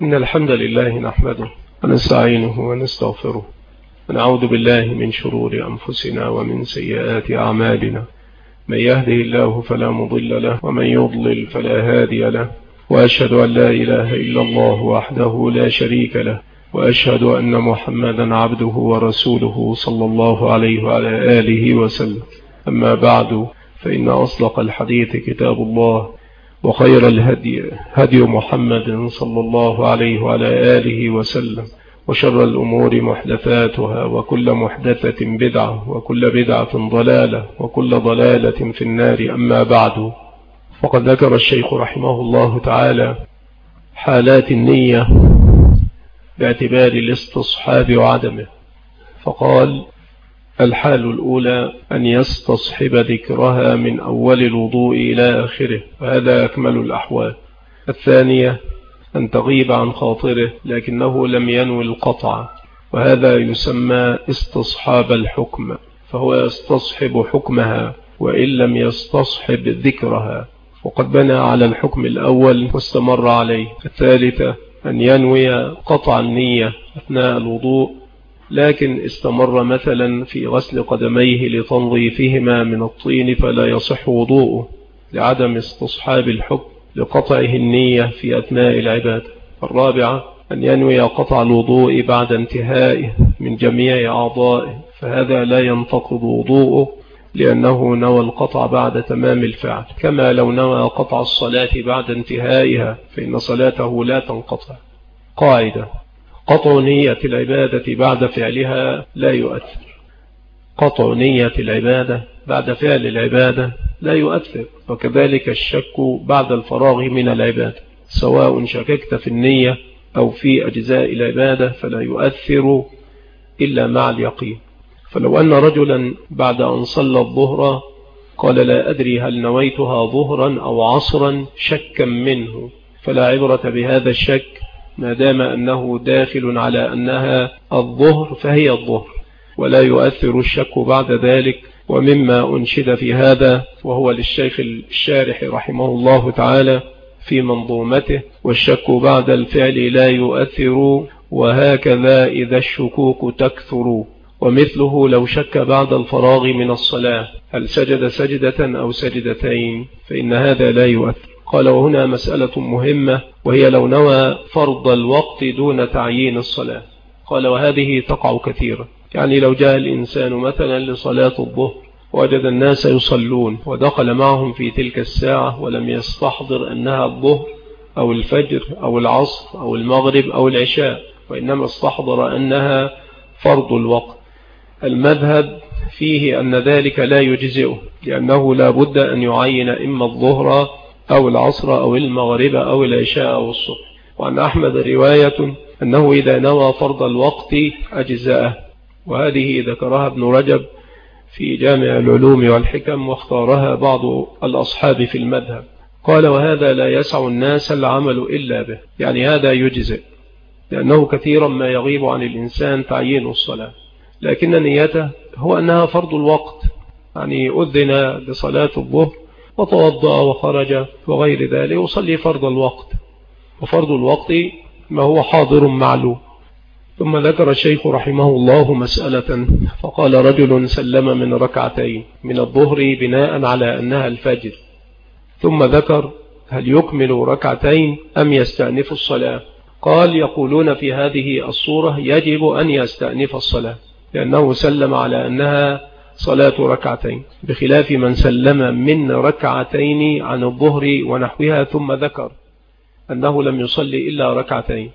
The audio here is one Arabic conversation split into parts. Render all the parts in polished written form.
إن الحمد لله نحمده ونستعينه ونستغفره ونعوذ بالله من شرور أنفسنا ومن سيئات أعمالنا. من يهده الله فلا مضل له ومن يضلل فلا هادي له، وأشهد أن لا إله إلا الله وحده لا شريك له، وأشهد أن محمدا عبده ورسوله صلى الله عليه وعلى آله وسلم. أما بعد، فإن أصدق الحديث كتاب الله، وخير الهدي هدي محمد صلى الله عليه وعلى آله وسلم، وشر الأمور محدثاتها، وكل محدثة بدعة، وكل بدعة ضلالة، وكل ضلالة في النار. أما بعد، فقد ذكر الشيخ رحمه الله تعالى حالات النية باعتبار الاستصحاب وعدمه، فقال: الحال الأولى أن يستصحب ذكرها من أول الوضوء إلى آخره، وهذا أكمل الأحوال. الثانية أن تغيب عن خاطره لكنه لم ينوي القطع، وهذا يسمى استصحاب الحكم، فهو يستصحب حكمها وإن لم يستصحب ذكرها، وقد بنى على الحكم الأول واستمر عليه. الثالثة أن ينوي قطع النية أثناء الوضوء، لكن استمر مثلا في غسل قدميه لتنظيفهما من الطين فلا يصح وضوءه لعدم استصحاب الحكم لقطعه النية في أثناء العبادة. الرابعة أن ينوي قطع الوضوء بعد انتهائه من جميع أعضائه، فهذا لا ينتقض وضوءه لأنه نوى القطع بعد تمام الفعل، كما لو نوى قطع الصلاة بعد انتهائها فإن صلاته لا تنقطع. قاعدة: قطع نية العبادة بعد فعلها لا يؤثر. قطع نية العبادة بعد فعل العبادة لا يؤثر، وكذلك الشك بعد الفراغ من العبادة، سواء شككت في النية أو في أجزاء العبادة فلا يؤثر إلا مع اليقين. فلو أن رجلا بعد أن صلى الظهر قال: لا أدري هل نويتها ظهرا أو عصرا، شكا منه، فلا عبرة بهذا الشك ما دام أنه داخل على أنها الظهر فهي الظهر، ولا يؤثر الشك بعد ذلك. ومما أنشد في هذا وهو للشيخ الشارح رحمه الله تعالى في منظومته: والشك بعد الفعل لا يؤثر، وهكذا إذا الشكوك تكثر. ومثله لو شك بعد الفراغ من الصلاة هل سجد سجدة أو سجدتين فإن هذا لا يؤثر. قال: وهنا مسألة مهمة، وهي لو نوى فرض الوقت دون تعيين الصلاة. قال: وهذه تقع كثيرا، يعني لو جاء الإنسان مثلا لصلاة الظهر وجد الناس يصلون ودخل معهم في تلك الساعة ولم يستحضر أنها الظهر أو الفجر أو العصر أو المغرب أو العشاء، وإنما استحضر أنها فرض الوقت. المذهب فيه أن ذلك لا يجزئه، لأنه لا بد أن يعين إما الظهر أو العصر أو المغرب أو العشاء أو الصبح. وعن أحمد رواية أنه إذا نوى فرض الوقت أجزاءه، وهذه ذكرها ابن رجب في جامع العلوم والحكم، واختارها بعض الأصحاب في المذهب. قال: وهذا لا يسع الناس العمل إلا به، يعني هذا يجزئ، لأنه كثيرا ما يغيب عن الإنسان تعيين الصلاة، لكن نيته هو أنها فرض الوقت، يعني أذن لصلاة الظهر وتوضأ وخرج وغير ذلك يصلي فرض الوقت، وفرض الوقت ما هو حاضر معلوم. ثم ذكر الشيخ رحمه الله مسألة، فقال: رجل سلم من ركعتين من الظهر بناء على أنها الفجر، ثم ذكر: هل يكمل ركعتين أم يستأنف الصلاة؟ قال: يقولون في هذه الصورة يجب أن يستأنف الصلاة، لأنه سلم على أنها صلاة ركعتين، بخلاف من سلم من ركعتين عن الظهر ونحوها ثم ذكر أنه لم يصلي إلا ركعتين،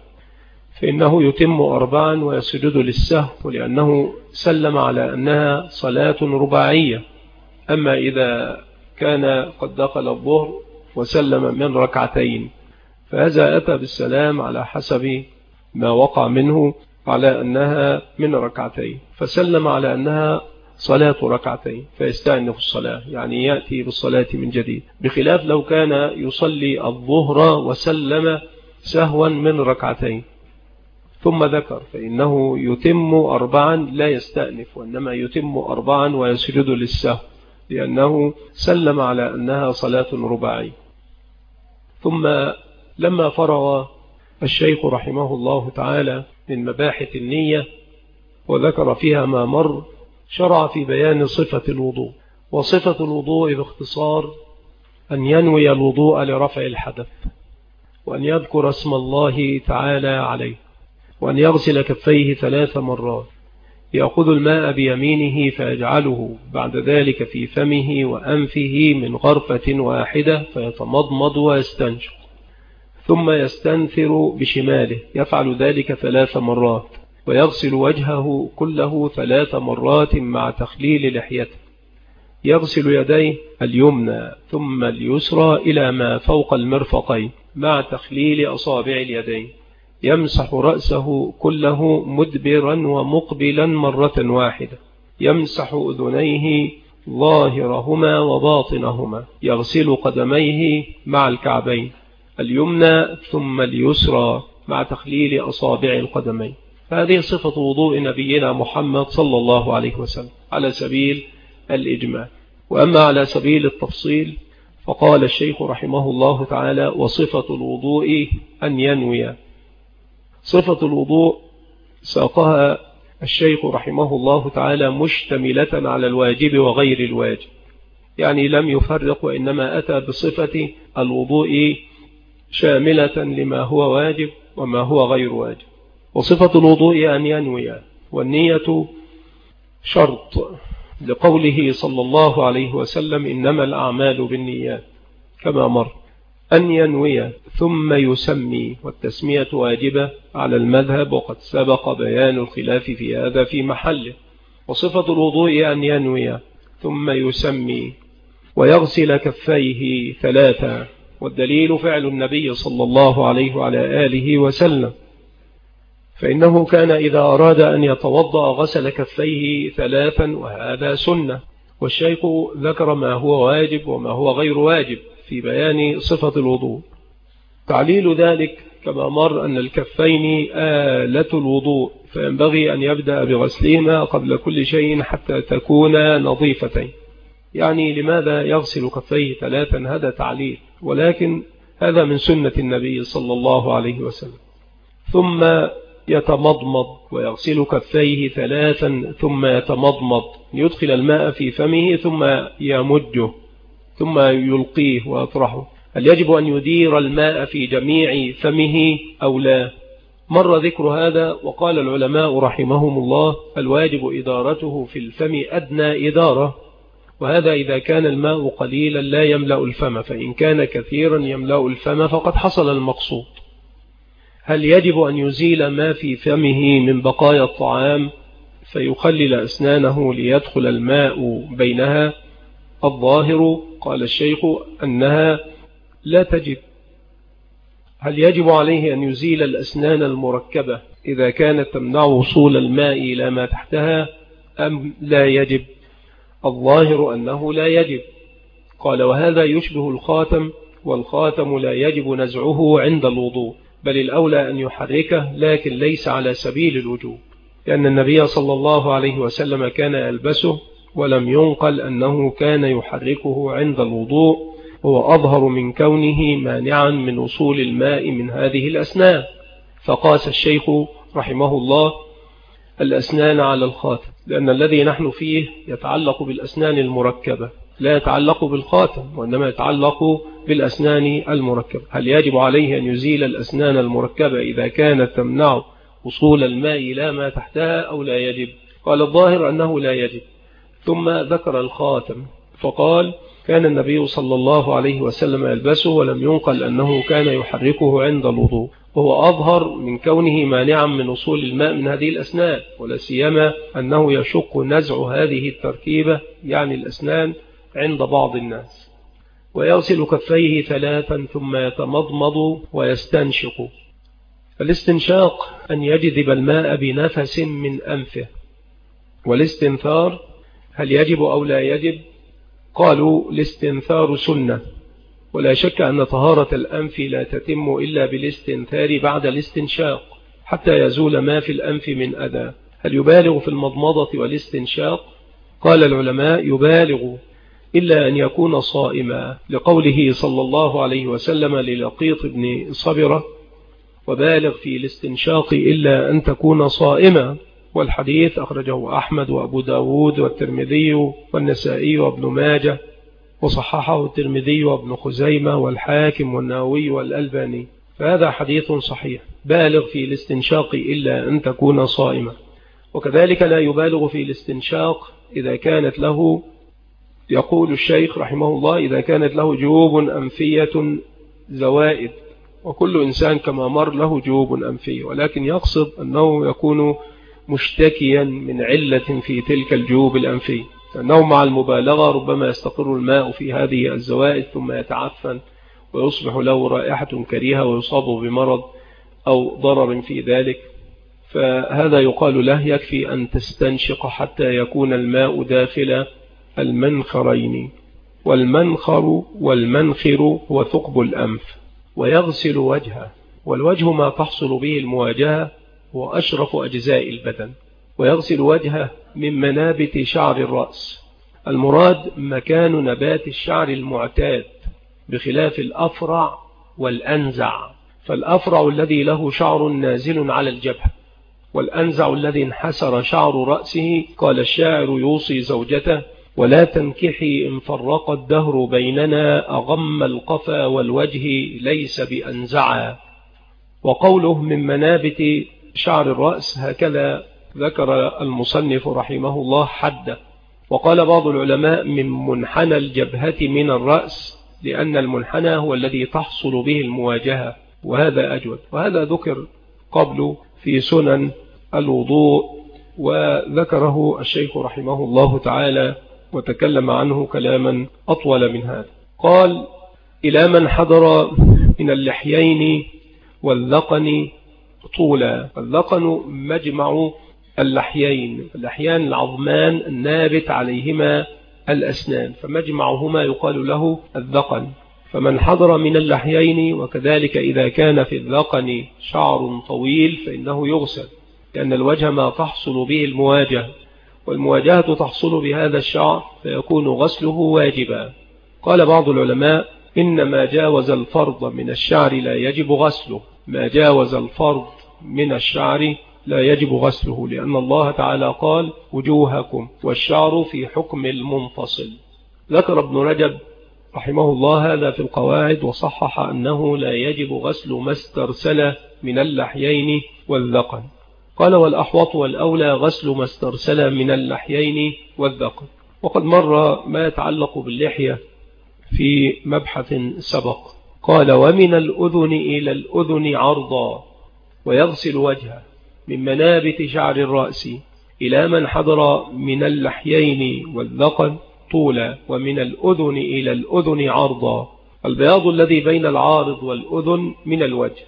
فإنه يتم 4 ويسجد للسهو، لأنه سلم على أنها صلاة رباعية. أما إذا كان قد دخل الظهر وسلم من ركعتين فهذا أتى بالسلام على حسب ما وقع منه على أنها من ركعتين، فسلم على أنها صلاة ركعتين فيستأنف الصلاة، يعني يأتي بالصلاة من جديد، بخلاف لو كان يصلي الظهر وسلم سهوا من ركعتين ثم ذكر فإنه يتم 4 لا يستأنف، وإنما يتم 4 ويسجد للسهو، لأنه سلم على أنها صلاة رباعية. ثم لما فرغ الشيخ رحمه الله تعالى من مباحث النية وذكر فيها ما مر، شرع في بيان صفة الوضوء. وصفة الوضوء باختصار أن ينوي الوضوء لرفع الحدث، وأن يذكر اسم الله تعالى عليه، وأن يغسل كفيه 3 مرات، يأخذ الماء بيمينه فيجعله بعد ذلك في فمه وأنفه من غرفة واحدة فيتمضمض ويستنشق، ثم يستنثر بشماله، يفعل ذلك 3 مرات، ويغسل وجهه كله 3 مرات مع تخليل لحيته، يغسل يديه اليمنى ثم اليسرى إلى ما فوق المرفقين مع تخليل أصابع اليدين، يمسح رأسه كله مدبرا ومقبلا مرة واحدة، يمسح أذنيه ظاهرهما وباطنهما، يغسل قدميه مع الكعبين اليمنى ثم اليسرى مع تخليل أصابع القدمين. هذه صفة وضوء نبينا محمد صلى الله عليه وسلم على سبيل الإجمال. وأما على سبيل التفصيل فقال الشيخ رحمه الله تعالى: وصفة الوضوء أن ينوي. صفة الوضوء ساقها الشيخ رحمه الله تعالى مشتملة على الواجب وغير الواجب، يعني لم يفرق، وإنما أتى بصفة الوضوء شاملة لما هو واجب وما هو غير واجب. وصفة الوضوء أن ينوي، والنية شرط، لقوله صلى الله عليه وسلم: إنما الأعمال بالنيات، كما مر. أن ينوي ثم يسمي، والتسمية واجبة على المذهب، وقد سبق بيان الخلاف في هذا في محله. وصفة الوضوء أن ينوي ثم يسمي ويغسل كفيه 3، والدليل فعل النبي صلى الله عليه وعلى آله وسلم، فإنه كان إذا أراد أن يتوضأ غسل كفيه 3، وهذا سنة. والشيخ ذكر ما هو واجب وما هو غير واجب في بيان صفة الوضوء. تعليل ذلك كما مر أن الكفين آلة الوضوء، فينبغي أن يبدأ بغسلهما قبل كل شيء حتى تكون نظيفتين. يعني لماذا يغسل كفيه 3؟ هذا تعليل، ولكن هذا من سنة النبي صلى الله عليه وسلم. ثم يتمضمض ويغسل كفيه 3 ثم يتمضمض، يدخل الماء في فمه ثم يمجه ثم يلقيه ويطرحه. هل يجب أن يدير الماء في جميع فمه أو لا؟ مر ذكر هذا، وقال العلماء رحمهم الله: الواجب إدارته في الفم أدنى إدارة، وهذا إذا كان الماء قليلا لا يملأ الفم، فإن كان كثيرا يملأ الفم فقد حصل المقصود. هل يجب أن يزيل ما في فمه من بقايا الطعام فيخلل أسنانه ليدخل الماء بينها؟ الظاهر قال الشيخ أنها لا تجب. هل يجب عليه أن يزيل الأسنان المركبة إذا كانت تمنع وصول الماء إلى ما تحتها أم لا يجب؟ الظاهر أنه لا يجب. قال: وهذا يشبه الخاتم، والخاتم لا يجب نزعه عند الوضوء، بل الأولى أن يحركه، لكن ليس على سبيل الوجوب، لأن النبي صلى الله عليه وسلم كان يلبسه، ولم ينقل أنه كان يحركه عند الوضوء، هو أظهر من كونه مانعا من وصول الماء من هذه الأسنان. فقاس الشيخ رحمه الله الأسنان على الخاتم، لأن الذي نحن فيه يتعلق بالأسنان المركبة، لا يتعلق بالخاتم، وإنما يتعلق بالأسنان المركبة. هل يجب عليه أن يزيل الأسنان المركبة إذا كانت تمنع وصول الماء إلى ما تحتها أو لا يجب؟ قال: الظاهر أنه لا يجب. ثم ذكر الخاتم فقال: كان النبي صلى الله عليه وسلم يلبسه، ولم ينقل أنه كان يحركه عند الوضوء، وهو أظهر من كونه مانعا من وصول الماء من هذه الأسنان، ولا سيما أنه يشق نزع هذه التركيبة يعني الأسنان عند بعض الناس. ويغسل كفيه 3 ثم يتمضمض ويستنشق. الاستنشاق أن يجذب الماء بنفس من أنفه. والاستنثار هل يجب أو لا يجب؟ قالوا: الاستنثار سنة، ولا شك أن طهارة الأنف لا تتم إلا بالاستنثار بعد الاستنشاق حتى يزول ما في الأنف من أذى. هل يبالغ في المضمضة والاستنشاق؟ قال العلماء: يبالغ، إلا أن يكون صائما، لقوله صلى الله عليه وسلم للقيط بن صبرة: وبالغ في الاستنشاق إلا أن تكون صائما. والحديث أخرجه أحمد وأبو داود والترمذي والنسائي وابن ماجه، وصححه الترمذي وابن خزيمة والحاكم والنووي والألباني، فهذا حديث صحيح. بالغ في الاستنشاق إلا أن تكون صائما. وكذلك لا يبالغ في الاستنشاق إذا كانت له، يقول الشيخ رحمه الله، إذا كانت له جيوب أنفية زوائد، وكل إنسان كما مر له جيوب أنفية، ولكن يقصد أنه يكون مشتكيا من علة في تلك الجيوب الأنفية، لأنه مع المبالغة ربما يستقر الماء في هذه الزوائد ثم يتعفن ويصبح له رائحة كريهة ويصاب بمرض أو ضرر في ذلك. فهذا يقال له يكفي أن تستنشق حتى يكون الماء داخل المنخرين، والمنخر والمنخر هو ثقب الأنف. ويغسل وجهه، والوجه ما تحصل به المواجهة هو أشرف أجزاء البدن. ويغسل وجهه من منابت شعر الرأس، المراد مكان نبات الشعر المعتاد، بخلاف الأفرع والأنزع. فالأفرع الذي له شعر نازل على الجبهة، والأنزع الذي انحسر شعر رأسه. قال الشاعر يوصي زوجته: ولا تنكحي إن فرق الدهر بيننا، أغم القفا والوجه ليس بأنزعا. وقوله من منابت شعر الرأس هكذا ذكر المصنف رحمه الله حده. وقال بعض العلماء من منحنى الجبهة من الرأس، لأن المنحنى هو الذي تحصل به المواجهة، وهذا أجود. وهذا ذكر قبل في سنن الوضوء، وذكره الشيخ رحمه الله تعالى وتكلم عنه كلاما أطول من هذا. قال: إلى من حضر من اللحيين والذقن طولا. الذقن مجمع اللحيين، اللحيان العظمان النابت عليهما الأسنان، فمجمعهما يقال له الذقن. فمن حضر من اللحيين، وكذلك إذا كان في الذقن شعر طويل فإنه يغسل، لأن الوجه ما تحصل به المواجهة، والمواجهة تحصل بهذا الشعر، فيكون غسله واجبا. قال بعض العلماء: إن ما جاوز الفرض من الشعر لا يجب غسله. ما جاوز الفرض من الشعر لا يجب غسله، لأن الله تعالى قال: وجوهكم، والشعر في حكم المنفصل. ذكر ابن رجب رحمه الله هذا في القواعد، وصحح أنه لا يجب غسل ما استرسل من اللحيين والذقن. قال: والأحوط والأولى غسل ما استرسل من اللحيين والذقن. وقد مر ما يتعلق باللحية في مبحث سبق. قال: ومن الأذن إلى الأذن عرضا. ويغسل وجهه من منابت شعر الرأس إلى من حضر من اللحيين والذقن طولا، ومن الأذن إلى الأذن عرضا. البياض الذي بين العارض والأذن من الوجه،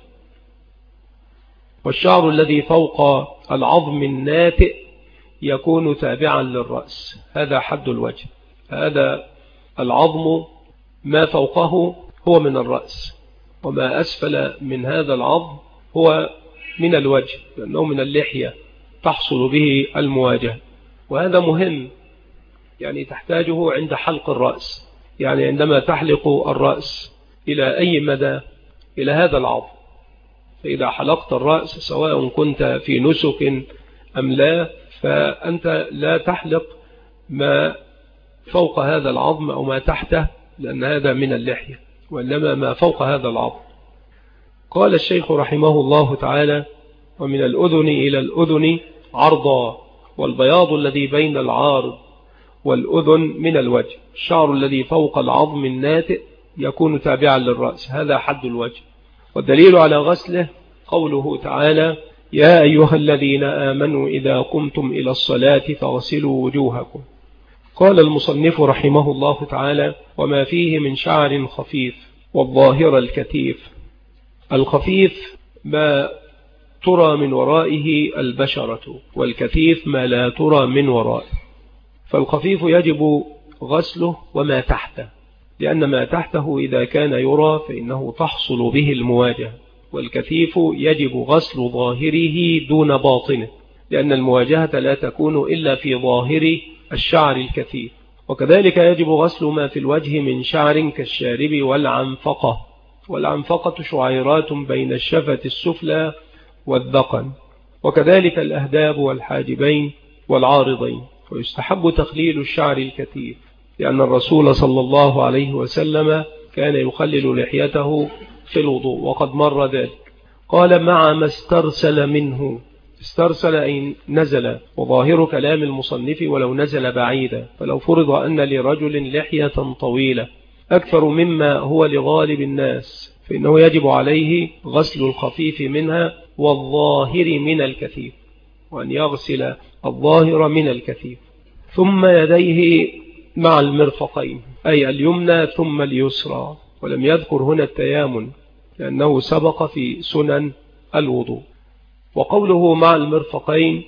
والشعر الذي فوق العظم الناتئ يكون تابعا للرأس. هذا حد الوجه. هذا العظم ما فوقه هو من الرأس، وما أسفل من هذا العظم هو من الوجه، لأنه من اللحية تحصل به المواجهة. وهذا مهم، يعني تحتاجه عند حلق الرأس، يعني عندما تحلق الرأس إلى أي مدى؟ إلى هذا العظم. فإذا حلقت الرأس سواء كنت في نسك أم لا، فأنت لا تحلق ما فوق هذا العظم أو ما تحته، لأن هذا من اللحية، وإنما ما فوق هذا العظم. قال الشيخ رحمه الله تعالى: ومن الأذن إلى الأذن عرضا. والبياض الذي بين العارض والأذن من الوجه، الشعر الذي فوق العظم الناتئ يكون تابعا للرأس. هذا حد الوجه. والدليل على غسله قوله تعالى: يا أيها الذين آمنوا إذا قمتم إلى الصلاة فاغسلوا وجوهكم. قال المصنف رحمه الله تعالى: وما فيه من شعر خفيف، والظاهر الكثيف. الخفيف ما ترى من ورائه البشرة، والكثيف ما لا ترى من ورائه. فالخفيف يجب غسله وما تحته، لأن ما تحته إذا كان يرى فإنه تحصل به المواجهة. والكثيف يجب غسل ظاهره دون باطنه، لأن المواجهة لا تكون إلا في ظاهر الشعر الكثيف. وكذلك يجب غسل ما في الوجه من شعر كالشارب والعنفقة. والعنفقة شعيرات بين الشفة السفلى والذقن، وكذلك الأهداب والحاجبين والعارضين. ويستحب تخليل الشعر الكثيف، لأن الرسول صلى الله عليه وسلم كان يخلل لحيته في الوضوء، وقد مر ذلك. قال مع ما استرسل منه. استرسل أي نزل، وظاهر كلام المصنف ولو نزل بعيدا، فلو فرض أن لرجل لحية طويلة أكثر مما هو لغالب الناس فإنه يجب عليه غسل الخفيف منها والظاهر من الكثيف، وأن يغسل الظاهر من الكثيف، ثم يديه مع المرفقين، أي اليمنى ثم اليسرى. ولم يذكر هنا التيامن لأنه سبق في سنن الوضوء. وقوله مع المرفقين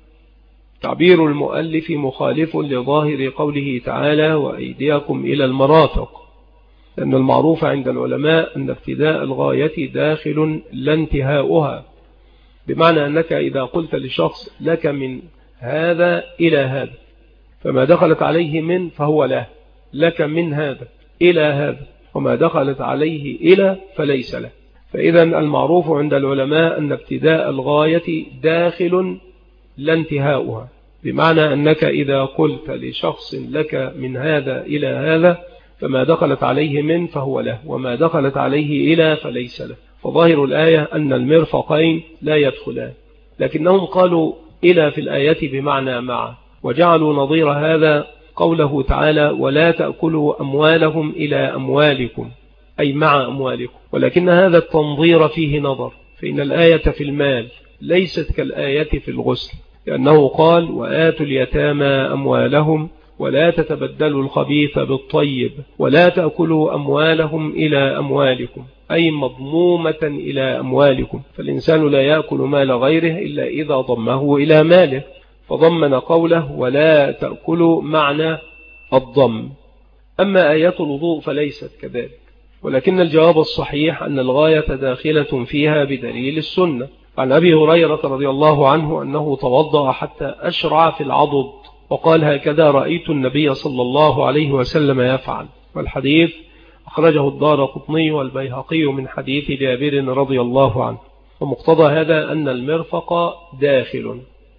تعبير المؤلف مخالف لظاهر قوله تعالى وأيديكم إلى المرافق، لأن المعروف عند العلماء أن ابتداء الغاية داخل لا انتهاؤها، بمعنى أنك إذا قلت لشخص لك من هذا إلى هذا، فما دخلت عليه من فهو له، لك من هذا إلى هذا، وما دخلت عليه إلى فليس له. فإذا المعروف عند العلماء أن ابتداء الغاية داخل لا انتهاؤها، بمعنى أنك إذا قلت لشخص لك من هذا إلى هذا فما دخلت عليه من فهو له، وما دخلت عليه إلى فليس له. فظاهر الآية أن المرفقين لا يدخلان، لكنهم قالوا إلى في الآية بمعنى مع، وجعلوا نظير هذا قوله تعالى ولا تأكلوا أموالهم إلى أموالكم، أي مع أموالكم. ولكن هذا التنظير فيه نظر، فإن الآية في المال ليست كالآية في الغسل، لأنه قال وآتوا اليتامى أموالهم ولا تتبدلوا الخبيث بالطيب ولا تأكلوا أموالهم إلى أموالكم، أي مضمومة إلى أموالكم. فالإنسان لا يأكل مال غيره إلا إذا ضمه إلى ماله، فضمن قوله ولا تأكلوا معنى الضم. أما آيات الوضوء فليست كذلك، ولكن الجواب الصحيح أن الغاية داخلة فيها بدليل السنة. عن أبي هريرة رضي الله عنه أنه توضأ حتى أشرع في العضد، وقال هكذا رأيت النبي صلى الله عليه وسلم يفعل. والحديث أخرجه الدارقطني والبيهقي من حديث جابر رضي الله عنه، ومقتضى هذا أن المرفق داخل.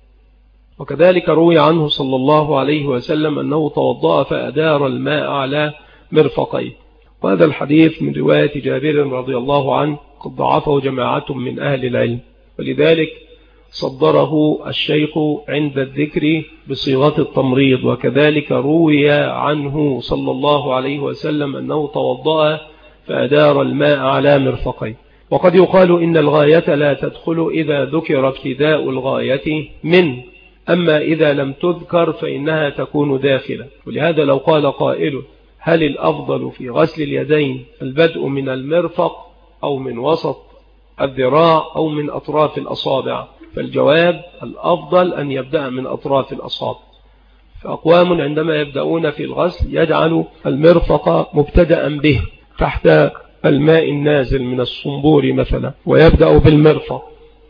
وكذلك روي عنه صلى الله عليه وسلم أنه توضأ فأدار الماء على مرفقيه، وهذا الحديث من رواية جابر رضي الله عنه قد ضعفه جماعة من أهل العلم، ولذلك صدره الشيخ عند الذكر بصيغة التمريض. وكذلك روي عنه صلى الله عليه وسلم أنه توضأ فأدار الماء على مرفقيه. وقد يقال إن الغاية لا تدخل إذا ذكر ابتداء الغاية من، أما إذا لم تذكر فإنها تكون داخلة. ولهذا لو قال قائل هل الأفضل في غسل اليدين البدء من المرفق أو من وسط الذراع أو من أطراف الأصابع، فالجواب الأفضل أن يبدأ من أطراف الأصابع. فأقوام عندما يبدأون في الغسل يجعل المرفق مبتدأ به تحت الماء النازل من الصنبور مثلا، ويبدأ بالمرفق،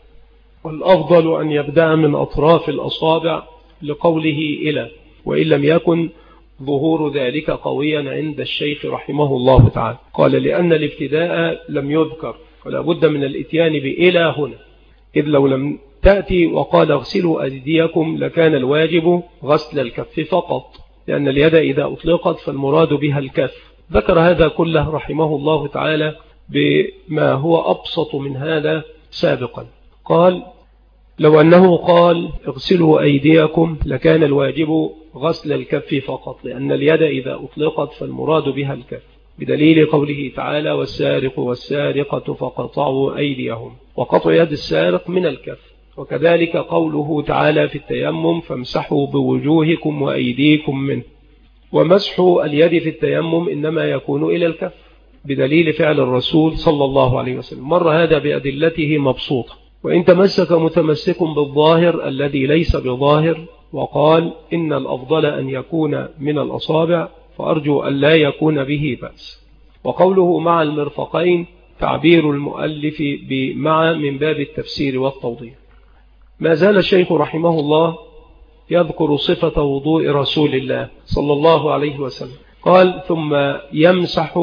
والأفضل أن يبدأ من أطراف الأصابع لقوله إلى، وإن لم يكن ظهور ذلك قويا عند الشيخ رحمه الله تعالى. قال لأن الابتداء لم يذكر فلا بد من الاتيان بإلى هنا، إذ لو لم تأتي وقال اغسلوا أيديكم لكان الواجب غسل الكف فقط، لأن اليد إذا أطلقت فالمراد بها الكف. ذكر هذا كله رحمه الله تعالى بما هو أبسط من هذا سابقا. قال لو أنه قال اغسلوا أيديكم لكان الواجب غسل الكف فقط، لأن اليد إذا أطلقت فالمراد بها الكف، بدليل قوله تعالى والسارق والسارقة فقطعوا أيديهم، وقطع يد السارق من الكف. وكذلك قوله تعالى في التيمم فامسحوا بوجوهكم وأيديكم منه، ومسح اليد في التيمم إنما يكون إلى الكف بدليل فعل الرسول صلى الله عليه وسلم. مر هذا بأدلته مبسوطة. وإن تمسك متمسك بالظاهر الذي ليس بظاهر وقال إن الأفضل أن يكون من الأصابع، فأرجو أن لا يكون به بأس. وقوله مع المرفقين تعبير المؤلف بمع من باب التفسير والتوضيح. ما زال الشيخ رحمه الله يذكر صفة وضوء رسول الله صلى الله عليه وسلم. قال ثم يمسح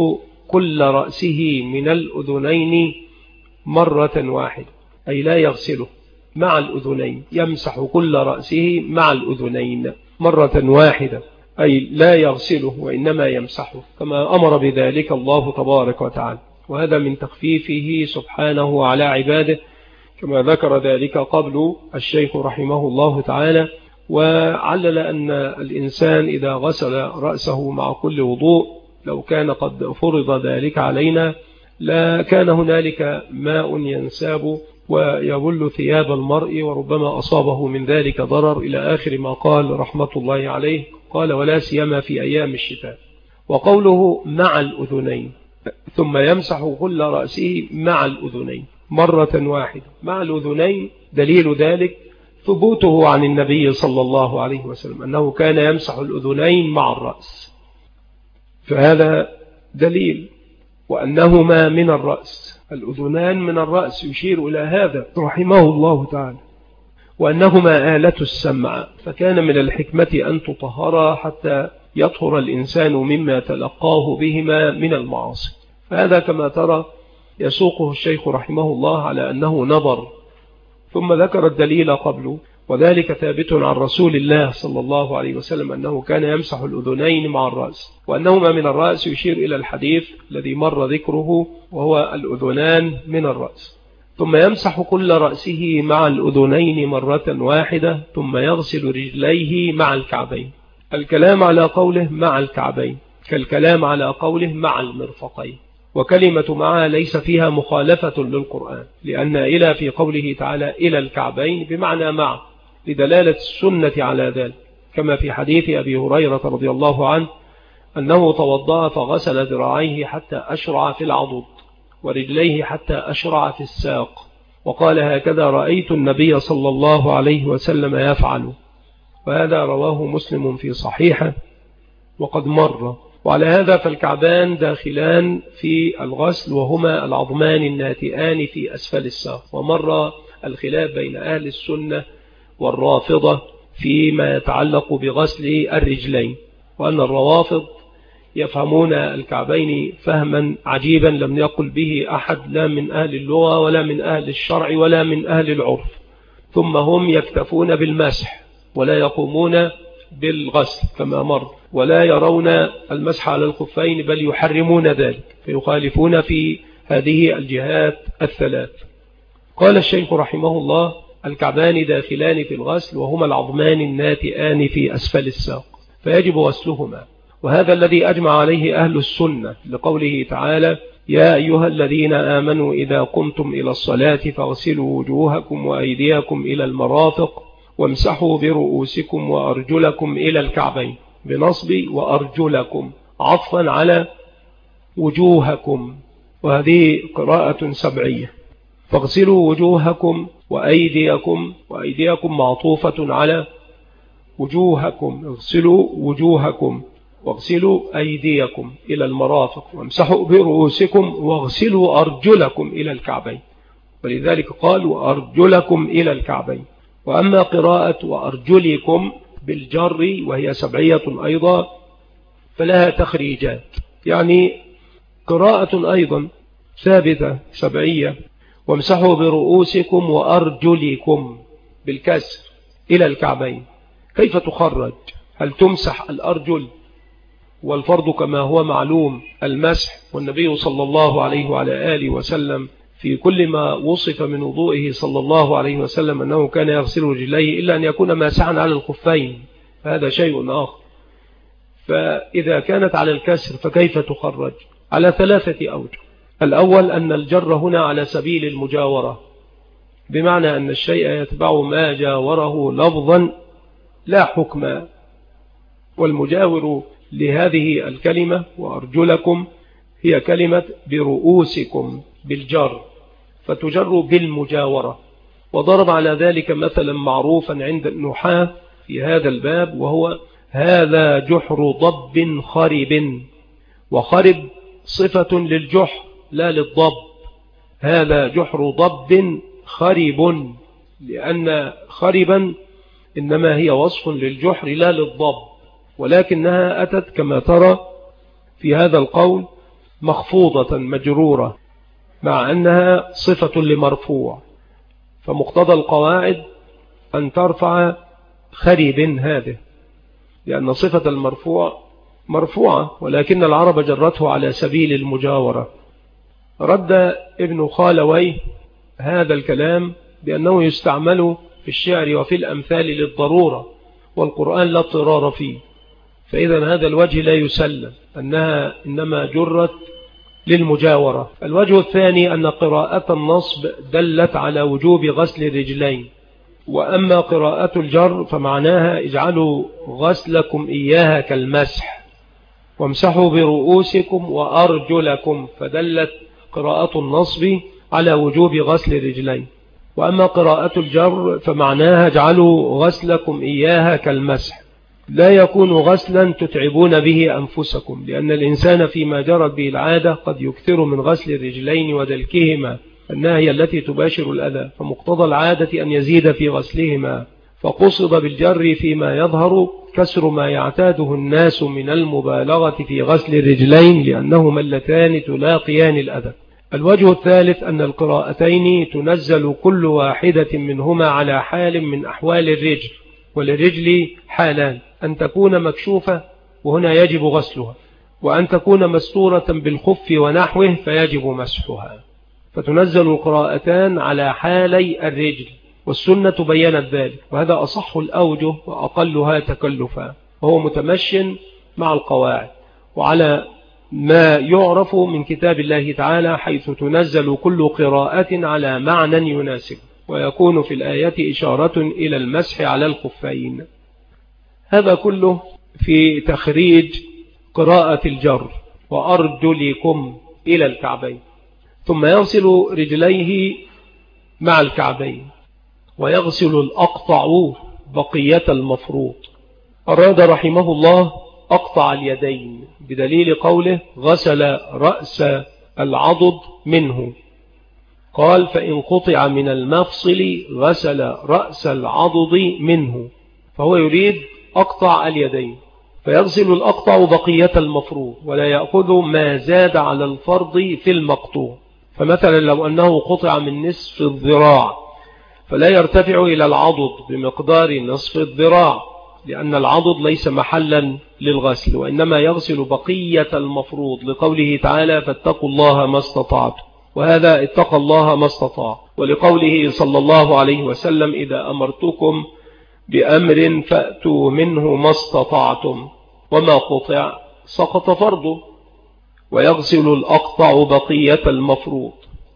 كل رأسه من الأذنين مرة واحدة، أي لا يغسله مع الأذنين، يمسح كل رأسه مع الأذنين مرة واحدة، أي لا يغسله وإنما يمسحه، كما أمر بذلك الله تبارك وتعالى. وهذا من تخفيفه سبحانه على عباده، كما ذكر ذلك قبل الشيخ رحمه الله تعالى، وعلل أن الإنسان إذا غسل رأسه مع كل وضوء لو كان قد فرض ذلك علينا لا كان هنالك ماء ينساب ويبل ثياب المرء، وربما أصابه من ذلك ضرر، إلى آخر ما قال رحمة الله عليه. قال ولا سيما في أيام الشتاء. وقوله مع الأذنين ثم يمسح كل رأسه مع الأذنين مرة واحدة، مع الأذنين دليل ذلك ثبوته عن النبي صلى الله عليه وسلم أنه كان يمسح الأذنين مع الرأس، فهذا دليل، وأنهما من الرأس، الأذنان من الرأس يشير إلى هذا رحمه الله تعالى، وأنهما آلة السمع، فكان من الحكمة أن تطهرا حتى يطهر الإنسان مما تلقاه بهما من المعاصي. فهذا كما ترى يسوقه الشيخ رحمه الله على أنه نظر، ثم ذكر الدليل قبله، وذلك ثابت عن رسول الله صلى الله عليه وسلم أنه كان يمسح الأذنين مع الرأس، وأنهما من الرأس يشير إلى الحديث الذي مر ذكره وهو الأذنان من الرأس. ثم يمسح كل رأسه مع الأذنين مرة واحدة، ثم يغسل رجليه مع الكعبين. الكلام على قوله مع الكعبين كالكلام على قوله مع المرفقين، وكلمة مع ليس فيها مخالفة للقرآن، لأن إلى في قوله تعالى إلى الكعبين بمعنى مع، لدلالة السنة على ذلك، كما في حديث أبي هريرة رضي الله عنه أنه توضأ فغسل ذراعيه حتى أشرع في العضد، ورجليه حتى أشرع في الساق، وقال هكذا رأيت النبي صلى الله عليه وسلم يفعل. وهذا رواه مسلم في صحيحه وقد مر. وعلى هذا فالكعبان داخلان في الغسل، وهما العظمان الناتئان في أسفل الساق. ومر الخلاف بين أهل السنة والرافضة فيما يتعلق بغسل الرجلين، وأن الروافض يفهمون الكعبين فهما عجيبا لم يقل به أحد، لا من أهل اللغة ولا من أهل الشرع ولا من أهل العرف، ثم هم يكتفون بالمسح ولا يقومون بالغسل كما مر، ولا يرون المسح على الخفين بل يحرمون ذلك، فيخالفون في هذه الجهات الثلاث. قال الشيخ رحمه الله الكعبان داخلان في الغسل، وهما العظمان الناتئان في أسفل الساق، فيجب غسلهما، وهذا الذي أجمع عليه أهل السنة، لقوله تعالى يا أيها الذين آمنوا إذا قمتم إلى الصلاة فاغسلوا وجوهكم وأيديكم إلى المرافق وامسحوا برؤوسكم وأرجلكم إلى الكعبين، بنصب وأرجلكم عطفا على وجوهكم، وهذه قراءة سبعية. فاغسلوا وجوهكم وأيديكم معطوفة على وجوهكم، اغسلوا وجوهكم واغسلوا أيديكم إلى المرافق وامسحوا برؤوسكم واغسلوا أرجلكم إلى الكعبين، ولذلك قال وأرجلكم إلى الكعبين. وأما قراءة وأرجلكم بالجر وهي سبعية أيضا فلها تخريجات، يعني قراءة أيضا ثابتة سبعية وامسحوا برؤوسكم وأرجلكم بالكسر إلى الكعبين. كيف تخرج؟ هل تمسح الأرجل؟ والفرض كما هو معلوم المسح، والنبي صلى الله عليه وعلى آله وسلم في كل ما وصف من وضوئه صلى الله عليه وسلم أنه كان يغسل رجليه إلا أن يكون ماسحا على الخفين، فهذا شيء آخر. فإذا كانت على الكسر فكيف تخرج؟ على ثلاثة أوجه. الأول أن الجر هنا على سبيل المجاورة، بمعنى أن الشيء يتبع ما جاوره لفظا لا حكما، والمجاور لهذه الكلمة وأرجلكم هي كلمة برؤوسكم بالجر، فتجر بالمجاورة. وضرب على ذلك مثلا معروفا عند النحاة في هذا الباب، وهو هذا جحر ضب خرب، وخرب صفة للجحر لا للضب، هذا جحر ضب خرب، لأن خربا إنما هي وصف للجحر لا للضب، ولكنها أتت كما ترى في هذا القول مخفوضة مجرورة مع أنها صفة لمرفوع، فمقتضى القواعد أن ترفع خرب هذه، لأن صفة المرفوع مرفوعة، ولكن العرب جرته على سبيل المجاورة. رد ابن خالويه هذا الكلام بأنه يستعمل في الشعر وفي الأمثال للضرورة، والقرآن لا اضطرار فيه، فإذا هذا الوجه لا يسلم، أنها إنما جرت للمجاورة. الوجه الثاني أن قراءة النصب دلت على وجوب غسل الرجلين، وأما قراءة الجر فمعناها اجعلوا غسلكم إياها كالمسح وامسحوا برؤوسكم وأرجلكم، فدلت قراءة النصب على وجوب غسل الرجلين. وأما قراءة الجر فمعناها اجعلوا غسلكم إياها كالمسح، لا يكون غسلا تتعبون به أنفسكم، لأن الإنسان فيما جرت به العادة قد يكثر من غسل الرجلين ودلكهما، أنها هي التي تباشر الأذى، فمقتضى العادة أن يزيد في غسلهما، فقصد بالجر فيما يظهر كسر ما يعتاده الناس من المبالغة في غسل الرجلين، لأنهما اللتان تلاقيان الأذى. الوجه الثالث أن القراءتين تنزل كل واحدة منهما على حال من أحوال الرجل، وللرجل حالان: أن تكون مكشوفة وهنا يجب غسلها، وأن تكون مستورة بالخف ونحوه فيجب مسحها، فتنزل القراءتان على حالي الرجل، والسنة بيّنت ذلك، وهذا أصح الأوجه وأقلها تكلفا، وهو متمشٍ مع القواعد وعلى ما يعرف من كتاب الله تعالى، حيث تنزل كل قراءة على معنى يناسب، ويكون في الآية إشارة إلى المسح على الخفين. هذا كله في تخريج قراءة الجر وأرجلكم إلى الكعبين، ثم يغسل رجليه مع الكعبين، ويغسل الأقطع بقية المفروض. أراد رحمه الله أقطع اليدين بدليل قوله غسل رأس العضد منه، قال فإن قطع من المفصل غسل رأس العضد منه، فهو يريد أقطع اليدين، فيغسل الأقطع بقية المفروض، ولا يأخذ ما زاد على الفرض في المقطوع. فمثلا لو أنه قطع من نصف الذراع فلا يرتفع إلى العضد بمقدار نصف الذراع، لأن العضد ليس محلا للغسل، وإنما يغسل بقية المفروض، لقوله تعالى فاتقوا الله ما استطعتم، وهذا اتقى الله ما استطاع، ولقوله صلى الله عليه وسلم إذا أمرتكم بأمر فأتوا منه ما استطعتم، وما قطع سقط فرضه. ويغسل الأقطع بقية المفروض،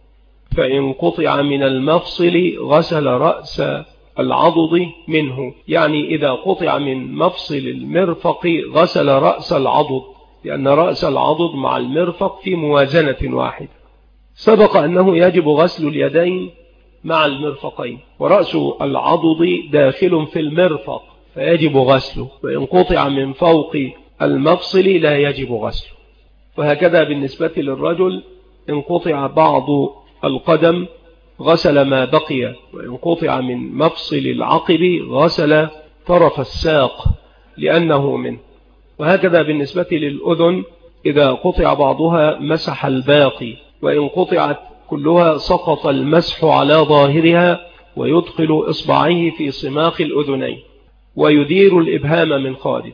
فإن قطع من المفصل غسل رأس العضد منه، يعني إذا قطع من مفصل المرفق غسل رأس العضد، لأن رأس العضد مع المرفق في موازنة واحدة. سبق أنه يجب غسل اليدين مع المرفقين، ورأس العضد داخل في المرفق فيجب غسله، وإن قطع من فوق المفصل لا يجب غسله. وهكذا بالنسبة للرجل إن قطع بعض القدم غسل ما بقي، وإن قطع من مفصل العقب غسل طرف الساق لأنه منه. وهكذا بالنسبة للأذن إذا قطع بعضها مسح الباقي، وإن قطعت كلها سقط المسح على ظاهرها، ويدخل إصبعيه في صماخ الأذنين ويدير الإبهام من خارج.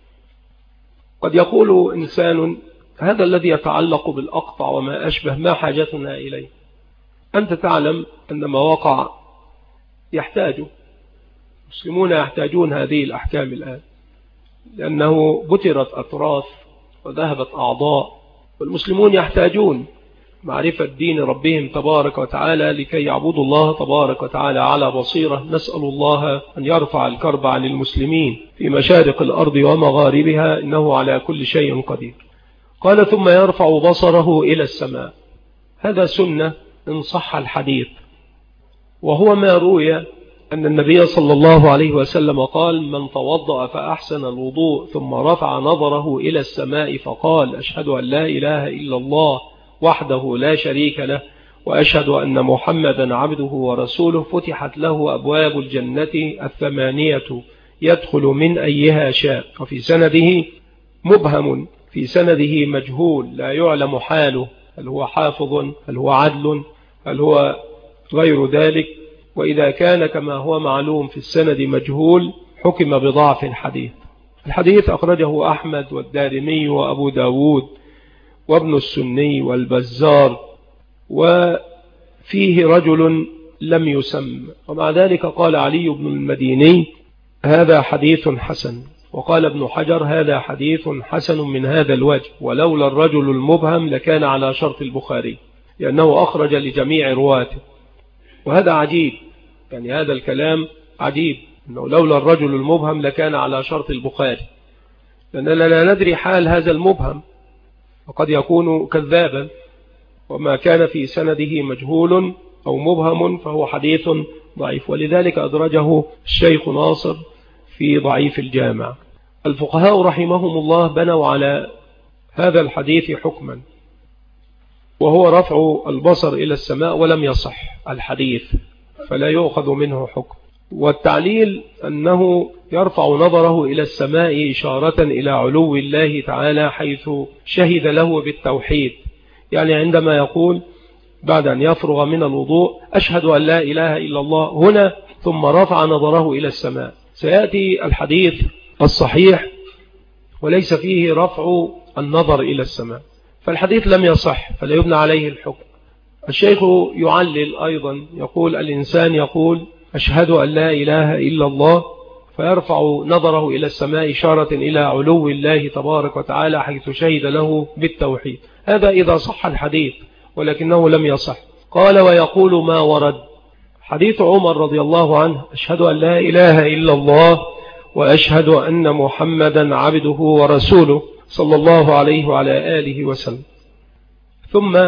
قد يقول إنسان هذا الذي يتعلق بالأقطع وما أشبه ما حاجتنا إليه؟ أنت تعلم أن ما وقع يحتاج، المسلمون يحتاجون هذه الأحكام الآن، لأنه بترت أطراف وذهبت أعضاء، والمسلمون يحتاجون معرفة دين ربهم تبارك وتعالى لكي يعبدوا الله تبارك وتعالى على بصيرة. نسأل الله أن يرفع الكرب عن المسلمين في مشارق الأرض ومغاربها، إنه على كل شيء قدير. قال ثم يرفع بصره إلى السماء، هذا سنة إن صح الحديث، وهو ما روي أن النبي صلى الله عليه وسلم قال من توضأ فأحسن الوضوء ثم رفع نظره إلى السماء فقال أشهد أن لا إله إلا الله وحده لا شريك له وأشهد أن محمدا عبده ورسوله فتحت له أبواب الجنة 8 يدخل من أيها شاء. وفي سنده مبهم في سنده مجهول لا يعلم حاله، هل هو حافظ، هل هو عدل، هل هو غير ذلك. وإذا كان كما هو معلوم في السند مجهول حكم بضعف الحديث. الحديث أخرجه أحمد والدارمي وأبو داود وابن السني والبزار، وفيه رجل لم يسم، ومع ذلك قال علي بن المديني هذا حديث حسن، وقال ابن حجر هذا حديث حسن من هذا الوجه، ولولا الرجل المبهم لكان على شرط البخاري، لأنه أخرج لجميع رواته. وهذا عجيب، يعني هذا الكلام عجيب، أنه لولا الرجل المبهم لكان على شرط البخاري، لأننا لا ندري حال هذا المبهم، وقد يكون كذابا، وما كان في سنده مجهول أو مبهم فهو حديث ضعيف. ولذلك أدرجه الشيخ ناصر في ضعيف الجامع. الفقهاء رحمهم الله بنوا على هذا الحديث حكما، وهو رفع البصر إلى السماء، ولم يصح الحديث فلا يؤخذ منه حكم. والتعليل أنه يرفع نظره إلى السماء إشارة إلى علو الله تعالى، حيث شهد له بالتوحيد، يعني عندما يقول بعد أن يفرغ من الوضوء أشهد أن لا إله إلا الله هنا، ثم رفع نظره إلى السماء. سيأتي الحديث الصحيح وليس فيه رفع النظر إلى السماء، فالحديث لم يصح فلا يبنى عليه الحكم. الشيخ يعلل أيضا، يقول الإنسان يقول أشهد أن لا إله إلا الله، فيرفع نظره إلى السماء إشارة إلى علو الله تبارك وتعالى، حيث شهد له بالتوحيد. هذا إذا صح الحديث، ولكنه لم يصح. قال ويقول ما ورد حديث عمر رضي الله عنه أشهد أن لا إله إلا الله وأشهد أن محمدا عبده ورسوله صلى الله عليه وعلى آله وسلم. ثم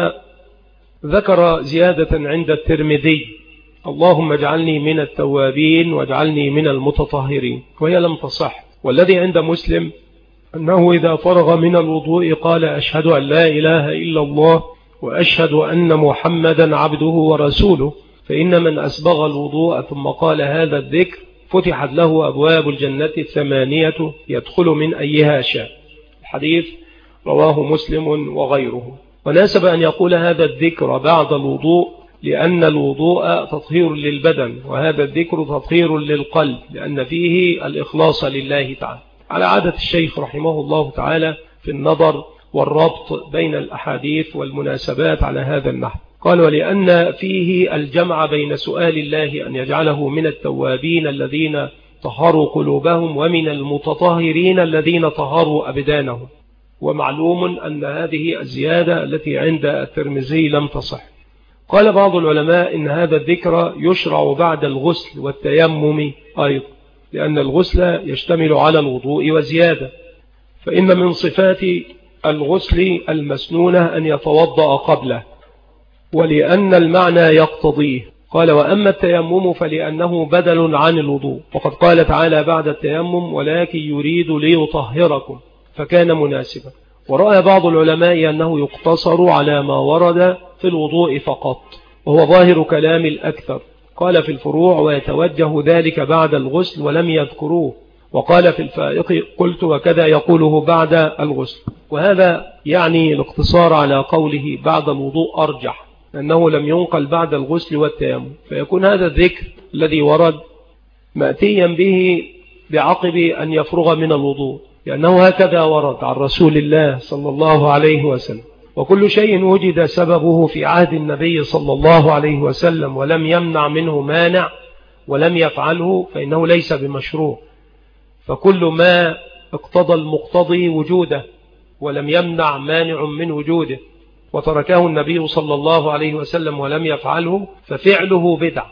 ذكر زيادة عند الترمذي اللهم اجعلني من التوابين واجعلني من المتطهرين، وهي لم تصح. والذي عند مسلم أنه إذا فرغ من الوضوء قال أشهد أن لا إله إلا الله وأشهد أن محمدا عبده ورسوله، فإن من أسبغ الوضوء ثم قال هذا الذكر فتحت له أبواب الجنة 8 يدخل من أيها شاء. الحديث رواه مسلم وغيره. وناسب أن يقول هذا الذكر بعد الوضوء، لأن الوضوء تطهير للبدن، وهذا الذكر تطهير للقلب، لأن فيه الإخلاص لله تعالى، على عادة الشيخ رحمه الله تعالى في النظر والربط بين الأحاديث والمناسبات على هذا النحو. قال ولأن فيه الجمع بين سؤال الله أن يجعله من التوابين الذين طهروا قلوبهم ومن المتطهرين الذين طهروا أبدانهم. ومعلوم أن هذه الزيادة التي عند الترمذي لم تصح. قال بعض العلماء إن هذا الذكر يشرع بعد الغسل والتيمم أيضا، لأن الغسل يشتمل على الوضوء وزيادة، فإن من صفات الغسل المسنونة أن يتوضأ قبله، ولأن المعنى يقتضيه. قال وأما التيمم فلأنه بدل عن الوضوء، وقد قال تعالى بعد التيمم ولكن يريد ليطهركم، فكان مناسبا. ورأى بعض العلماء أنه يقتصر على ما ورد في الوضوء فقط، وهو ظاهر كلام الأكثر. قال في الفروع ويتوجه ذلك بعد الغسل ولم يذكروه، وقال في الفائق قلت وكذا يقوله بعد الغسل. وهذا يعني الاقتصار على قوله بعد الوضوء أرجح، أنه لم ينقل بعد الغسل والتيمم، فيكون هذا الذكر الذي ورد مأتيا به بعقب أن يفرغ من الوضوء، لأنه هكذا ورد عن رسول الله صلى الله عليه وسلم. وكل شيء وجد سببه في عهد النبي صلى الله عليه وسلم ولم يمنع منه مانع ولم يفعله فإنه ليس بمشروع. فكل ما اقتضى المقتضي وجوده ولم يمنع مانع من وجوده وتركه النبي صلى الله عليه وسلم ولم يفعله ففعله بدع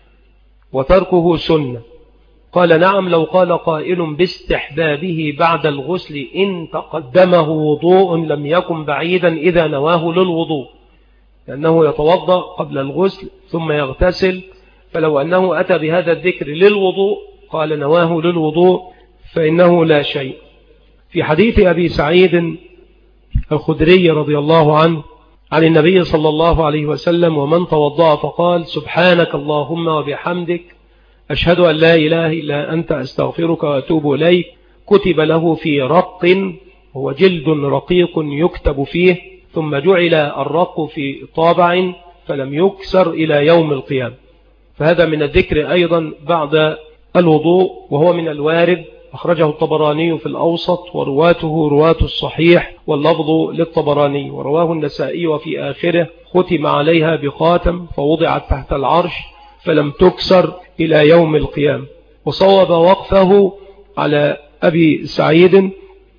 وتركه سنة. قال نعم لو قال قائل باستحبابه بعد الغسل إن تقدمه وضوء لم يكن بعيدا إذا نواه للوضوء، لأنه يتوضأ قبل الغسل ثم يغتسل، فلو أنه أتى بهذا الذكر للوضوء قال نواه للوضوء فإنه لا شيء. في حديث أبي سعيد الخدري رضي الله عنه عن النبي صلى الله عليه وسلم ومن توضأ فقال سبحانك اللهم وبحمدك أشهد أن لا إله إلا أنت أستغفرك وأتوب إليك كتب له في رق هو جلد رقيق يكتب فيه، ثم جعل الرق في طابع فلم يكسر إلى يوم القيامة. فهذا من الذكر أيضا بعد الوضوء، وهو من الوارد. أخرجه الطبراني في الأوسط ورواته رواة الصحيح، واللفظ للطبراني. ورواه النسائي وفي آخره ختم عليها بخاتم فوضعت تحت العرش فلم تكسر إلى يوم القيامة. وصوب وقفه على أبي سعيد.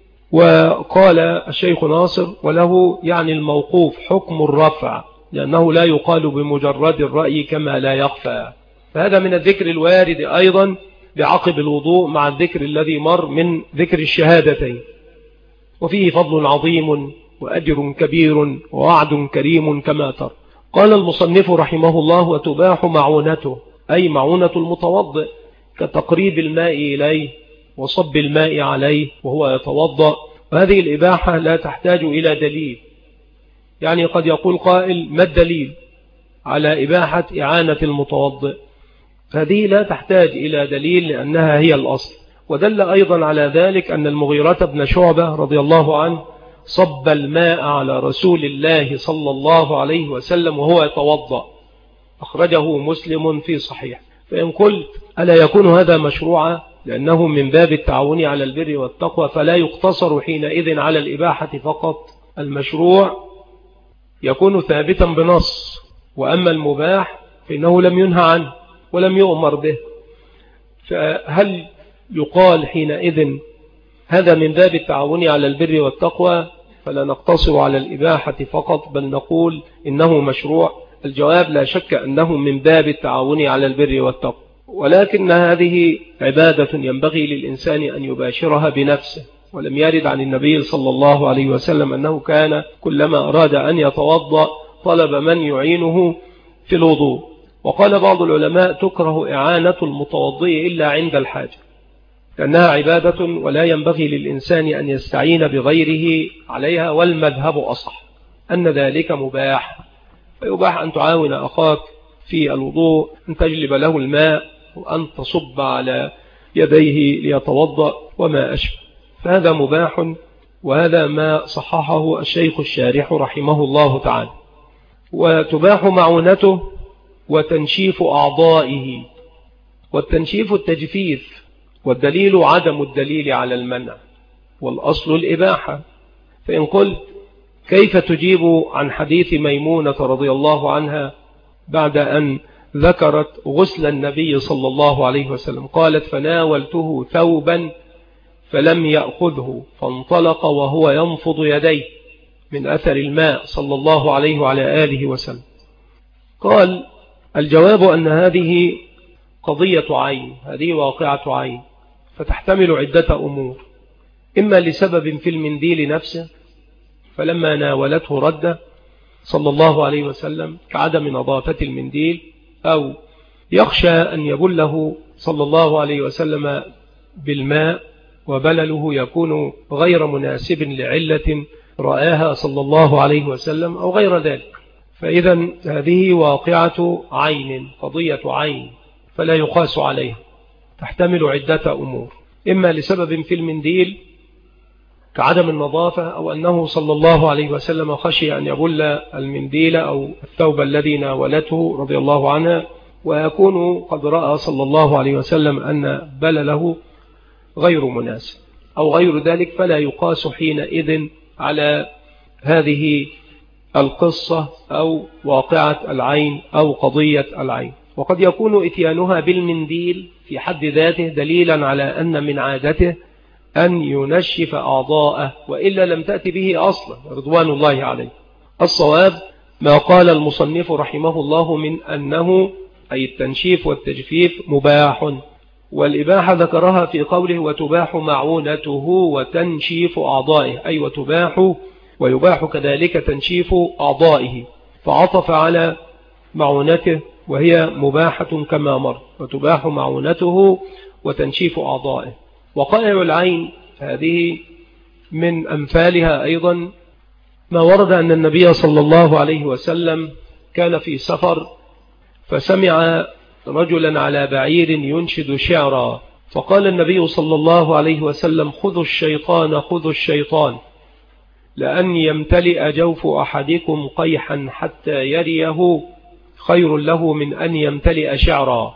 وقال الشيخ ناصر وله يعني الموقوف حكم الرفع، لأنه لا يقال بمجرد الرأي كما لا يخفى. فهذا من الذكر الوارد أيضا بعقب الوضوء مع الذكر الذي مر من ذكر الشهادتين، وفيه فضل عظيم وأجر كبير ووعد كريم كما ترى. قال المصنف رحمه الله: وتباح معونته، أي معونة المتوضئ، كتقريب الماء إليه وصب الماء عليه وهو يتوضأ. وهذه الإباحة لا تحتاج إلى دليل. يعني قد يقول قائل: ما الدليل على إباحة إعانة المتوضئ؟ هذه لا تحتاج إلى دليل لأنها هي الأصل. ودل أيضا على ذلك أن المغيرة بن شعبة رضي الله عنه صب الماء على رسول الله صلى الله عليه وسلم وهو يتوضأ، أخرجه مسلم في صحيح. فإن قلت ألا يكون هذا مشروعا لأنه من باب التعاون على البر والتقوى، فلا يقتصر حينئذ على الإباحة فقط. المشروع يكون ثابتا بنص، وأما المباح فإنه لم ينهى عنه ولم يؤمر به. فهل يقال حينئذ هذا من باب التعاون على البر والتقوى، فلا نقتصر على الإباحة فقط بل نقول إنه مشروع؟ الجواب: لا شك أنه من باب التعاون على البر والتقوى، ولكن هذه عبادة ينبغي للإنسان أن يباشرها بنفسه. ولم يرد عن النبي صلى الله عليه وسلم أنه كان كلما أراد أن يتوضأ طلب من يعينه في الوضوء. وقال بعض العلماء: تكره إعانة المتوضئ إلا عند الحاجة، لأنها عبادة ولا ينبغي للإنسان أن يستعين بغيره عليها، والمذهب أصح أن ذلك مباح. فيباح أن تعاون أخاك في الوضوء، أن تجلب له الماء وأن تصب على يديه ليتوضأ وما أشبه، فهذا مباح. وهذا ما صححه الشيخ الشارح رحمه الله تعالى. وتباح معونته وتنشيف أعضائه. والتنشيف التجفيف، والدليل عدم الدليل على المنع، والأصل الإباحة. فإن قلت كيف تجيب عن حديث ميمونة رضي الله عنها بعد أن ذكرت غسل النبي صلى الله عليه وسلم؟ قالت: فناولته ثوبا فلم يأخذه فانطلق وهو ينفض يديه من أثر الماء صلى الله عليه وعلى آله وسلم. قال: الجواب أن هذه قضية عين، هذه واقعة عين، فتحتمل عدة أمور: إما لسبب في المنديل نفسه فلما ناولته رد صلى الله عليه وسلم كعدم نظافة المنديل، أو يخشى أن يبله صلى الله عليه وسلم بالماء وبلله يكون غير مناسب لعلة رآها صلى الله عليه وسلم أو غير ذلك. فإذا هذه واقعة عين، قضية عين، فلا يقاس عليها، تحتمل عدة أمور: إما لسبب في المنديل كعدم النظافة، أو أنه صلى الله عليه وسلم خشي أن يبل المنديل أو الثوب الذي ناولته رضي الله عنها، ويكون قد رأى صلى الله عليه وسلم أن بلله غير مناسب أو غير ذلك، فلا يقاس حينئذ على هذه القصة أو واقعة العين أو قضية العين. وقد يكون إتيانها بالمنديل في حد ذاته دليلا على أن من عادته أن ينشف أعضاءه، وإلا لم تأتي به أصلا رضوان الله عليه. الصواب ما قال المصنف رحمه الله من أنه أي التنشيف والتجفيف مباح، والإباحة ذكرها في قوله: وتباح معونته وتنشيف أعضائه، أي وتباح ويباح كذلك تنشيف أعضائه، فعطف على معونته وهي مباحة كما مر، وتباح معونته وتنشيف أعضائه. وقائع العين هذه من أمثالها أيضا ما ورد أن النبي صلى الله عليه وسلم كان في سفر فسمع رجلا على بعير ينشد شعرا، فقال النبي صلى الله عليه وسلم: خذوا الشيطان خذوا الشيطان، لأن يمتلئ جوف أحدكم قيحا حتى يريه خير له من أن يمتلئ شعرا.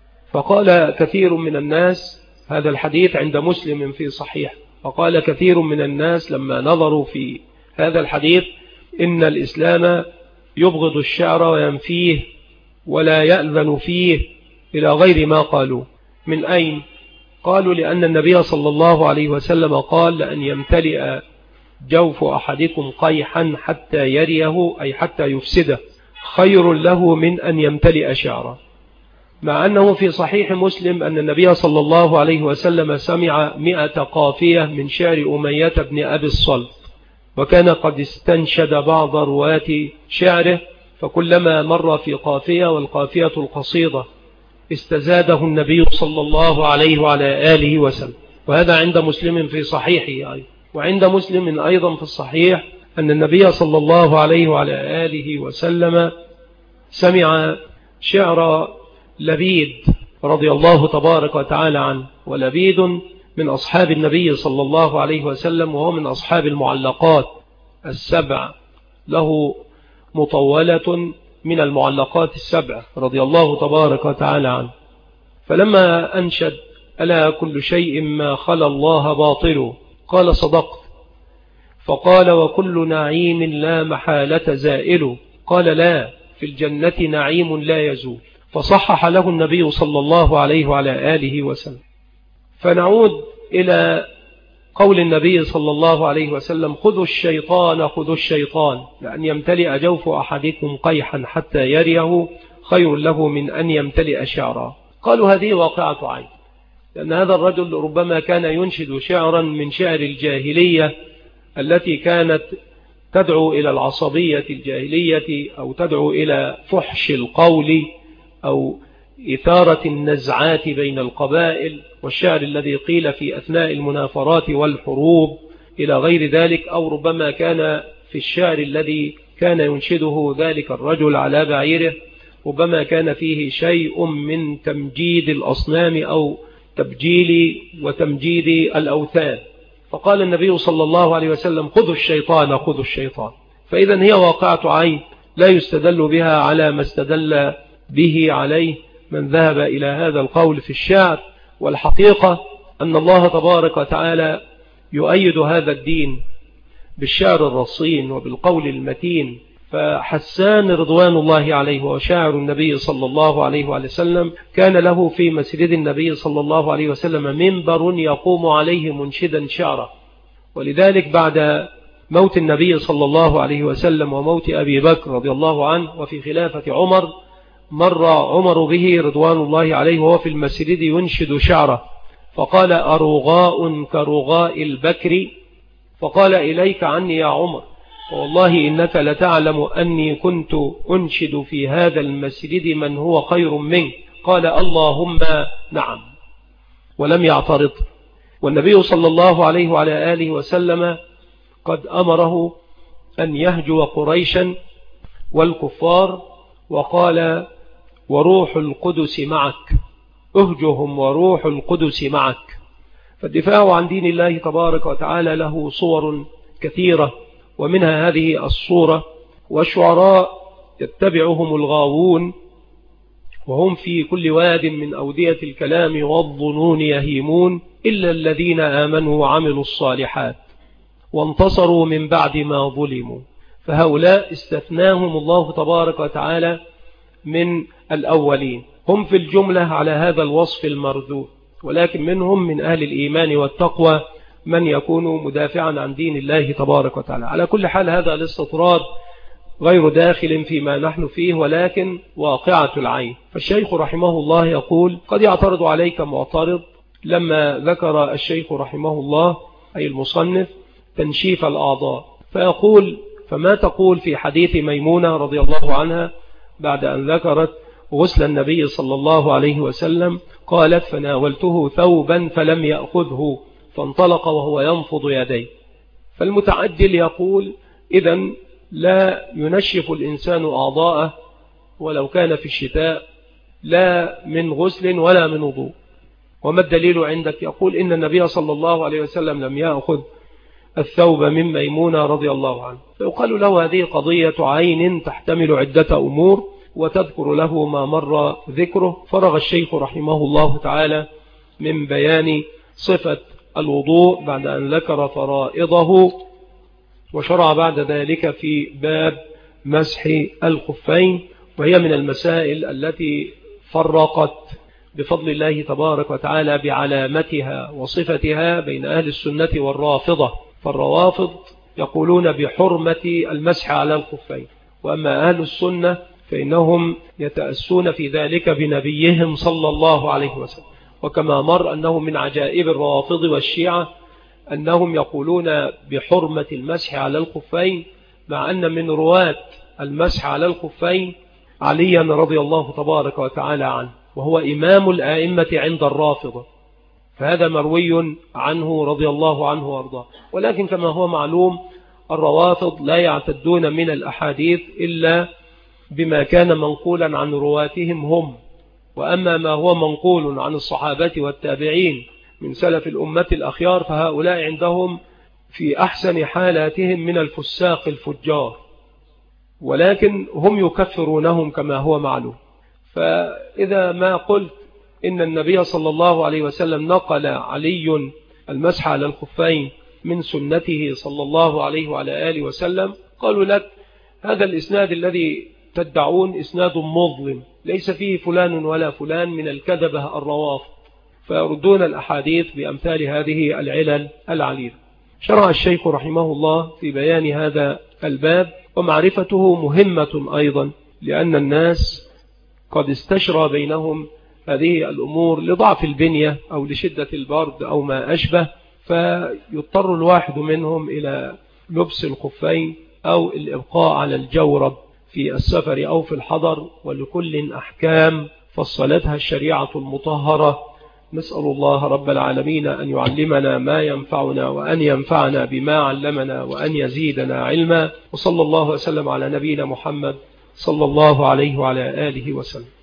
فقال كثير من الناس، هذا الحديث عند مسلم في صحيح، فقال كثير من الناس لما نظروا في هذا الحديث إن الإسلام يبغض الشعر وينفيه ولا يأذن فيه إلى غير ما قالوا. من أين؟ قالوا لأن النبي صلى الله عليه وسلم قال لأن يمتلئ جوف أحدكم قيحا حتى يريه، أي حتى يفسده، خير له من أن يمتلئ شعره. مع أنه في صحيح مسلم أن النبي صلى الله عليه وسلم سمع 100 قافية من شعر أمية بن أبي الصلت، وكان قد استنشد بعض رواة شعره، فكلما مر في قافية والقافية القصيدة استزاده النبي صلى الله عليه وعلى آله وسلم. وهذا عند مسلم في صحيحه أيضا. وعند مسلم أيضا في الصحيح أن النبي صلى الله عليه وعلى آله وسلم سمع شعر لبيد رضي الله تبارك وتعالى عنه، ولبيد من أصحاب النبي صلى الله عليه وسلم، وهو من أصحاب المعلقات السبع، له مطولة من المعلقات السبع رضي الله تبارك وتعالى عنه. فلما أنشد ألا كل شيء ما خلا الله باطل، قال صدقت. فقال وكل نعيم لا محالة زائل، قال لا، في الجنة نعيم لا يزول. فصحح له النبي صلى الله عليه وعلى آله وسلم. فنعود إلى قول النبي صلى الله عليه وسلم خذوا الشيطان خذوا الشيطان، لأن يمتلئ جوف أحدكم قيحا حتى يريه خير له من أن يمتلئ شعرا. قالوا هذه واقعة عين، لأن هذا الرجل ربما كان ينشد شعرا من شعر الجاهلية التي كانت تدعو إلى العصبية الجاهلية، أو تدعو إلى فحش القول، أو إثارة النزعات بين القبائل، والشعر الذي قيل في أثناء المنافرات والحروب إلى غير ذلك. أو ربما كان في الشعر الذي كان ينشده ذلك الرجل على بعيره ربما كان فيه شيء من تمجيد الأصنام أو تبجيل وتمجيد الأوثان. فقال النبي صلى الله عليه وسلم خذوا الشيطان خذوا الشيطان. فإذا هي واقعة عين لا يستدل بها على ما استدل به عليه من ذهب إلى هذا القول في الشعر. والحقيقة أن الله تبارك وتعالى يؤيد هذا الدين بالشعر الرصين وبالقول المتين. فحسان رضوان الله عليه وشاعر النبي صلى الله عليه وسلم كان له في مسجد النبي صلى الله عليه وسلم منبر يقوم عليه منشدا شعرا. ولذلك بعد موت النبي صلى الله عليه وسلم وموت أبي بكر رضي الله عنه وفي خلافة عمر، مر عمر به رضوان الله عليه وهو في المسجد ينشد شعره، فقال أرغاء كرغاء البكر، فقال إليك عني يا عمر، والله إنك لتعلم أني كنت أنشد في هذا المسجد من هو خير منك. قال اللهم نعم، ولم يعترض. والنبي صلى الله عليه وعلى آله وسلم قد أمره أن يهجو قريشا والكفار، وقال وروح القدس معك، اهجهم وروح القدس معك. فالدفاع عن دين الله تبارك وتعالى له صور كثيرة، ومنها هذه الصورة: والشعراء يتبعهم الغاوون وهم في كل واد من أودية الكلام والظنون يهيمون إلا الذين آمنوا وعملوا الصالحات وانتصروا من بعد ما ظلموا. فهؤلاء استثناهم الله تبارك وتعالى من الأولين، هم في الجملة على هذا الوصف المرذول، ولكن منهم من أهل الإيمان والتقوى من يكون مدافعا عن دين الله تبارك وتعالى. على كل حال هذا الاستطراد غير داخل فيما نحن فيه، ولكن واقعة العين. فالشيخ رحمه الله يقول: قد يعترض عليك معترض لما ذكر الشيخ رحمه الله أي المصنف تنشيف الأعضاء، فيقول: فما تقول في حديث ميمونة رضي الله عنها بعد أن ذكرت غسل النبي صلى الله عليه وسلم؟ قالت: فناولته ثوبا فلم يأخذه فانطلق وهو ينفض يديه. فالمتعجل يقول: إذن لا ينشف الإنسان أعضاءه ولو كان في الشتاء لا من غسل ولا من وضوء. وما الدليل عندك؟ يقول: إن النبي صلى الله عليه وسلم لم يأخذ الثوب من ميمونة رضي الله عنه، فيقال له هذه قضية عين تحتمل عدة أمور، وتذكر له ما مر ذكره. فرغ الشيخ رحمه الله تعالى من بيان صفة الوضوء بعد أن ذكر فرائضه، وشرع بعد ذلك في باب مسح الخفين، وهي من المسائل التي فرقت بفضل الله تبارك وتعالى بعلامتها وصفتها بين أهل السنة والرافضة. فالروافض يقولون بحرمة المسح على الخفين، وأما أهل السنة فإنهم يتأسون في ذلك بنبيهم صلى الله عليه وسلم. وكما مر أنه من عجائب الروافض والشيعة أنهم يقولون بحرمة المسح على الخفين، مع أن من رواة المسح على الخفين عليا رضي الله تبارك وتعالى عنه، وهو إمام الآئمة عند الرافضة، فهذا مروي عنه رضي الله عنه وارضاه. ولكن كما هو معلوم الروافض لا يعتدون من الأحاديث إلا بما كان منقولا عن رواتهم هم، وأما ما هو منقول عن الصحابة والتابعين من سلف الأمة الأخيار فهؤلاء عندهم في أحسن حالاتهم من الفساق الفجار، ولكن هم يكفرونهم كما هو معلوم. فإذا ما قلت إن النبي صلى الله عليه وسلم نقل علي المسح على الخفين من سنته صلى الله عليه وعلى آله وسلم، قالوا لك هذا الإسناد الذي تدعون إسناد مظلم ليس فيه فلان ولا فلان من الكذبة الروافض، فيردون الأحاديث بأمثال هذه العلل العليلة. شرع الشيخ رحمه الله في بيان هذا الباب، ومعرفته مهمة أيضا، لأن الناس قد استشرى بينهم هذه الأمور لضعف البنية أو لشدة البرد أو ما أشبه، فيضطر الواحد منهم إلى لبس الخفين أو الإبقاء على الجورب في السفر أو في الحضر، ولكل أحكام فصلتها الشريعة المطهرة. نسأل الله رب العالمين أن يعلمنا ما ينفعنا، وأن ينفعنا بما علمنا، وأن يزيدنا علما. وصلى الله وسلم على نبينا محمد صلى الله عليه وعلى آله وسلم.